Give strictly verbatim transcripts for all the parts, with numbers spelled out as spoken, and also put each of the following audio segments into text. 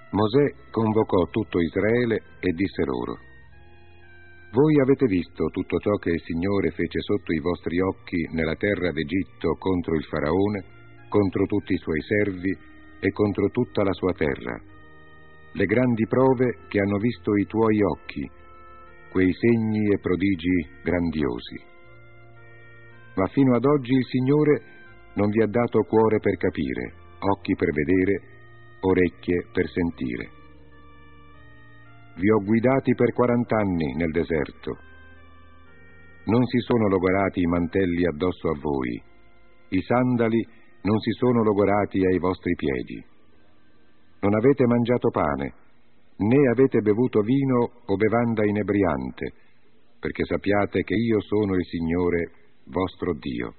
Mosè convocò tutto Israele e disse loro: voi avete visto tutto ciò che il Signore fece sotto i vostri occhi nella terra d'Egitto contro il Faraone, contro tutti i suoi servi e contro tutta la sua terra, le grandi prove che hanno visto i tuoi occhi, quei segni e prodigi grandiosi. Ma fino ad oggi il Signore non vi ha dato cuore per capire, occhi per vedere, orecchie per sentire. Vi ho guidati per quarant'anni nel deserto. Non si sono logorati i mantelli addosso a voi, i sandali non si sono logorati ai vostri piedi. Non avete mangiato pane, né avete bevuto vino o bevanda inebriante, perché sappiate che io sono il Signore vostro Dio.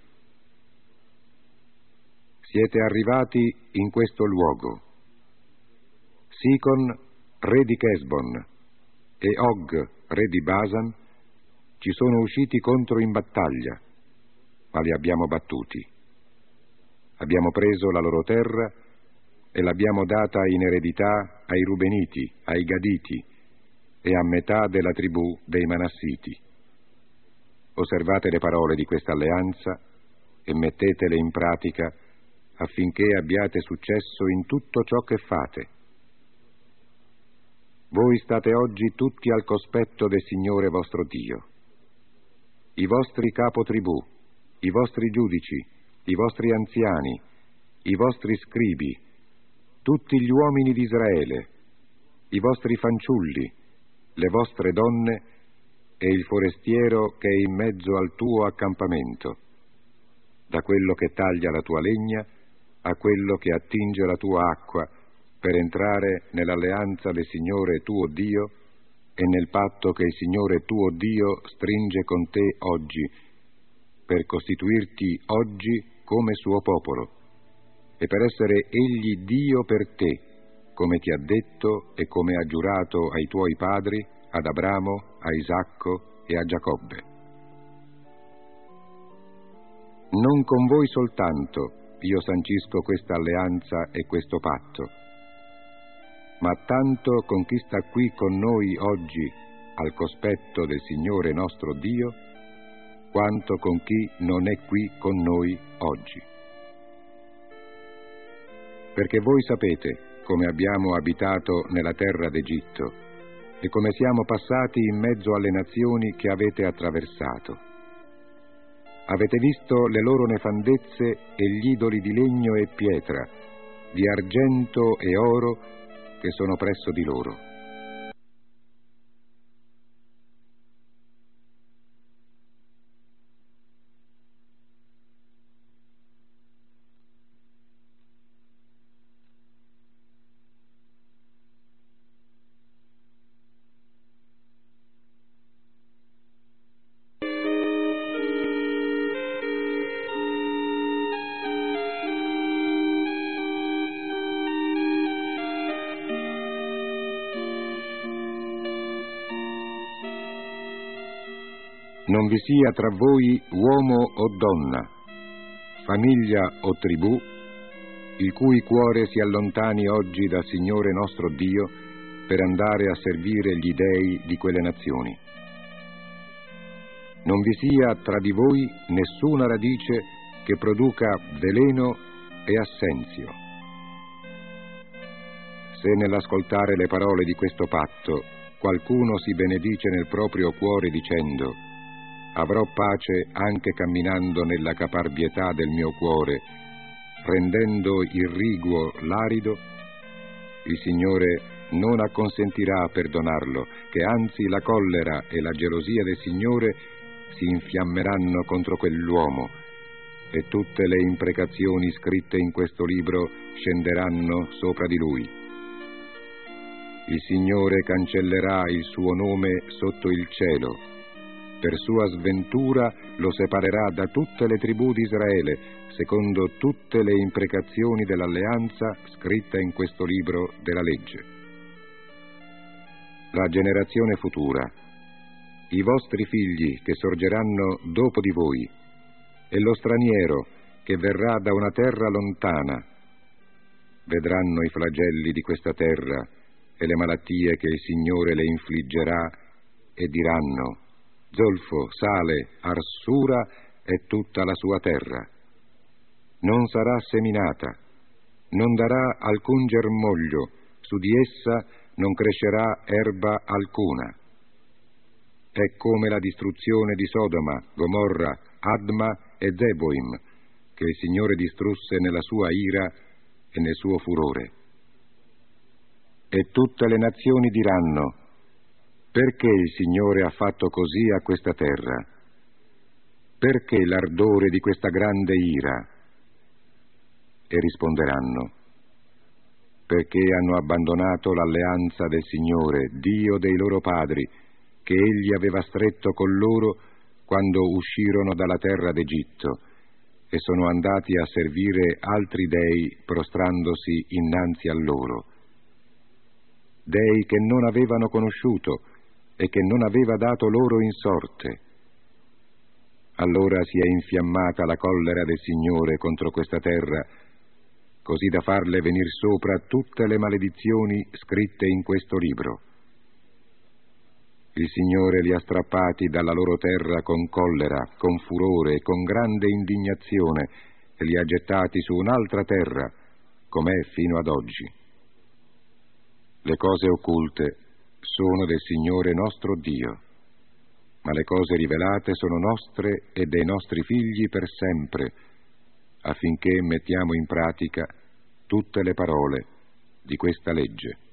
Siete arrivati in questo luogo. Sicon, re di Chesbon, e Og, re di Basan, ci sono usciti contro in battaglia, ma li abbiamo battuti. Abbiamo preso la loro terra e l'abbiamo data in eredità ai Rubeniti, ai Gaditi e a metà della tribù dei Manassiti. Osservate le parole di questa alleanza e mettetele in pratica affinché abbiate successo in tutto ciò che fate. Voi state oggi tutti al cospetto del Signore vostro Dio. I vostri capotribù, i vostri giudici, i vostri anziani, i vostri scribi, tutti gli uomini di Israele, i vostri fanciulli, le vostre donne e il forestiero che è in mezzo al tuo accampamento, da quello che taglia la tua legna a quello che attinge la tua acqua, per entrare nell'alleanza del Signore tuo Dio e nel patto che il Signore tuo Dio stringe con te oggi, per costituirti oggi come suo popolo, e per essere Egli Dio per te, come ti ha detto e come ha giurato ai tuoi padri, ad Abramo, a Isacco e a Giacobbe. Non con voi soltanto io sancisco questa alleanza e questo patto, ma tanto con chi sta qui con noi oggi al cospetto del Signore nostro Dio, quanto con chi non è qui con noi oggi. Perché voi sapete come abbiamo abitato nella terra d'Egitto e come siamo passati in mezzo alle nazioni che avete attraversato. Avete visto le loro nefandezze e gli idoli di legno e pietra, di argento e oro che sono presso di loro. Non vi sia tra voi uomo o donna, famiglia o tribù, il cui cuore si allontani oggi dal Signore nostro Dio per andare a servire gli dei di quelle nazioni. Non vi sia tra di voi nessuna radice che produca veleno e assenzio. Se nell'ascoltare le parole di questo patto qualcuno si benedice nel proprio cuore dicendo: avrò pace anche camminando nella caparbietà del mio cuore, rendendo irriguo l'arido, il Signore non acconsentirà a perdonarlo, che anzi la collera e la gelosia del Signore si infiammeranno contro quell'uomo, e tutte le imprecazioni scritte in questo libro scenderanno sopra di lui. Il Signore cancellerà il suo nome sotto il cielo. Per sua sventura lo separerà da tutte le tribù di Israele, secondo tutte le imprecazioni dell'alleanza scritta in questo libro della legge. La generazione futura, i vostri figli che sorgeranno dopo di voi, e lo straniero che verrà da una terra lontana, vedranno i flagelli di questa terra e le malattie che il Signore le infliggerà, e diranno: zolfo, sale, arsura è tutta la sua terra. Non sarà seminata, non darà alcun germoglio, su di essa non crescerà erba alcuna. È come la distruzione di Sodoma, Gomorra, Adma e Zeboim, che il Signore distrusse nella sua ira e nel suo furore. E tutte le nazioni diranno: perché il Signore ha fatto così a questa terra? Perché l'ardore di questa grande ira? E risponderanno: perché hanno abbandonato l'alleanza del Signore, Dio dei loro padri, che Egli aveva stretto con loro quando uscirono dalla terra d'Egitto, e sono andati a servire altri dei prostrandosi innanzi a loro. Dei che non avevano conosciuto e che non aveva dato loro in sorte. Allora si è infiammata la collera del Signore contro questa terra, così da farle venir sopra tutte le maledizioni scritte in questo libro. Il Signore li ha strappati dalla loro terra con collera, con furore e con grande indignazione, e li ha gettati su un'altra terra, com'è fino ad oggi. Le cose occulte sono del Signore nostro Dio, ma le cose rivelate sono nostre e dei nostri figli per sempre, affinché mettiamo in pratica tutte le parole di questa legge.